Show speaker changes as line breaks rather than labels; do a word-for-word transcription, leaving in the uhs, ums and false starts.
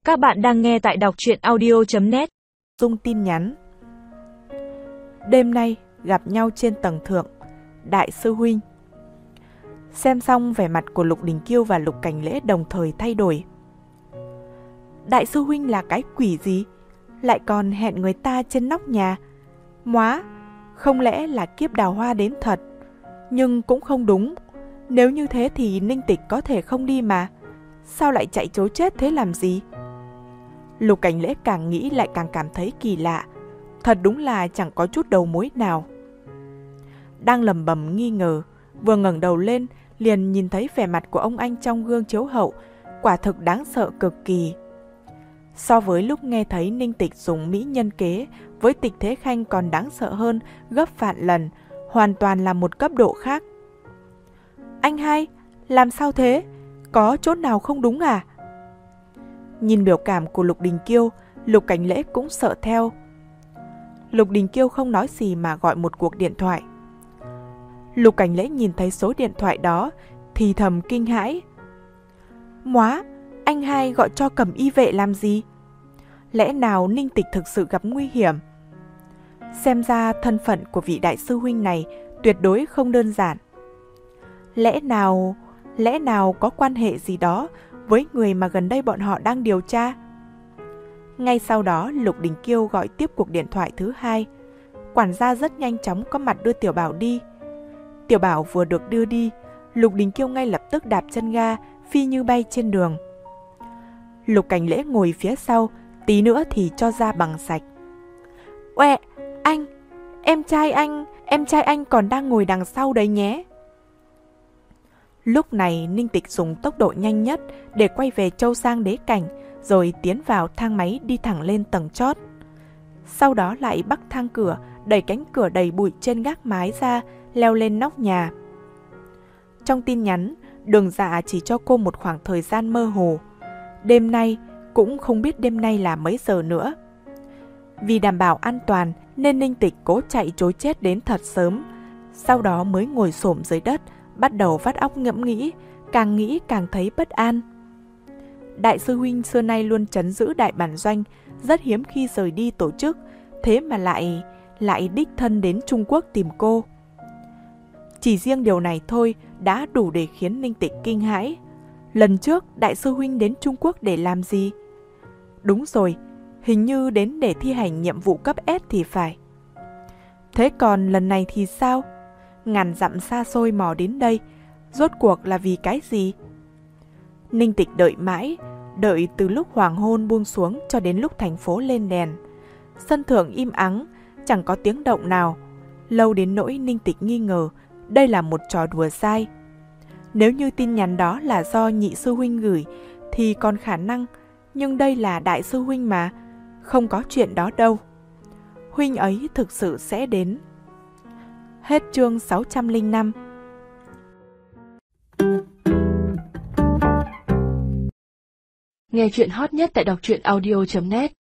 Các bạn đang nghe tại đọc truyện audio chấm net.
Dung tin nhắn. Đêm nay gặp nhau trên tầng thượng. Đại sư huynh. Xem xong vẻ mặt của Lục Đình Kiêu và Lục Cảnh Lễ đồng thời thay đổi. Đại sư huynh là cái quỷ gì? Lại còn hẹn người ta trên nóc nhà. Móa, không lẽ là kiếp đào hoa đến thật? Nhưng cũng không đúng. Nếu như thế thì Ninh Tịch có thể không đi mà. Sao lại chạy trối chết thế làm gì? Lục Cảnh Lễ càng nghĩ lại càng cảm thấy kỳ lạ. Thật đúng là chẳng có chút đầu mối nào. Đang lẩm bẩm nghi ngờ, vừa ngẩng đầu lên liền nhìn thấy vẻ mặt của ông anh trong gương chiếu hậu, quả thực đáng sợ cực kỳ. So với lúc nghe thấy Ninh Tịch dùng mỹ nhân kế với Tịch Thế Khanh còn đáng sợ hơn gấp vạn lần, hoàn toàn là một cấp độ khác. Anh hai, làm sao thế? Có chỗ nào không đúng à? Nhìn biểu cảm của Lục Đình Kiêu, Lục Cảnh Lễ cũng sợ theo. Lục Đình Kiêu không nói gì mà gọi một cuộc điện thoại. Lục Cảnh Lễ nhìn thấy số điện thoại đó thì thầm kinh hãi. Móa, anh hai gọi cho Cẩm Y vệ làm gì? Lẽ nào Ninh Tịch thực sự gặp nguy hiểm? Xem ra thân phận của vị đại sư huynh này tuyệt đối không đơn giản. Lẽ nào, lẽ nào có quan hệ gì đó với người mà gần đây bọn họ đang điều tra? Ngay sau đó Lục Đình Kiêu gọi tiếp cuộc điện thoại thứ hai. Quản gia rất nhanh chóng có mặt đưa Tiểu Bảo đi. Tiểu Bảo vừa được đưa đi, Lục Đình Kiêu ngay lập tức đạp chân ga, phi như bay trên đường. Lục Cảnh Lễ ngồi phía sau, tí nữa thì cho ra bằng sạch. Uẹ, anh, em trai anh, em trai anh còn đang ngồi đằng sau đấy nhé. Lúc này Ninh Tịch dùng tốc độ nhanh nhất để quay về Châu Giang Đế Cảnh, rồi tiến vào thang máy đi thẳng lên tầng chót. Sau đó lại bắc thang cửa, đẩy cánh cửa đầy bụi trên gác mái ra, leo lên nóc nhà. Trong tin nhắn, Đường Dạ chỉ cho cô một khoảng thời gian mơ hồ. Đêm nay, cũng không biết đêm nay là mấy giờ nữa. Vì đảm bảo an toàn nên Ninh Tịch cố chạy trối chết đến thật sớm, sau đó mới ngồi xổm dưới đất, bắt đầu vắt óc ngẫm nghĩ, càng nghĩ càng thấy bất an. Đại sư huynh xưa nay luôn trấn giữ đại bản doanh, rất hiếm khi rời đi tổ chức, thế mà lại, lại đích thân đến Trung Quốc tìm cô. Chỉ riêng điều này thôi đã đủ để khiến Ninh Tịch kinh hãi. Lần trước đại sư huynh đến Trung Quốc để làm gì? Đúng rồi, hình như đến để thi hành nhiệm vụ cấp S thì phải. Thế còn lần này thì sao? Ngàn dặm xa xôi mò đến đây, rốt cuộc là vì cái gì? Ninh Tịch đợi mãi, đợi từ lúc hoàng hôn buông xuống cho đến lúc thành phố lên đèn. Sân thượng im ắng, chẳng có tiếng động nào. Lâu đến nỗi Ninh Tịch nghi ngờ đây là một trò đùa dai. Nếu như tin nhắn đó là do nhị sư huynh gửi thì còn khả năng, nhưng đây là đại sư huynh mà, không có chuyện đó đâu. Huynh ấy thực sự sẽ đến. Hết chương sáu trăm lẻ năm.
Nghe chuyện hot nhất tại đọc truyện audio chấm net.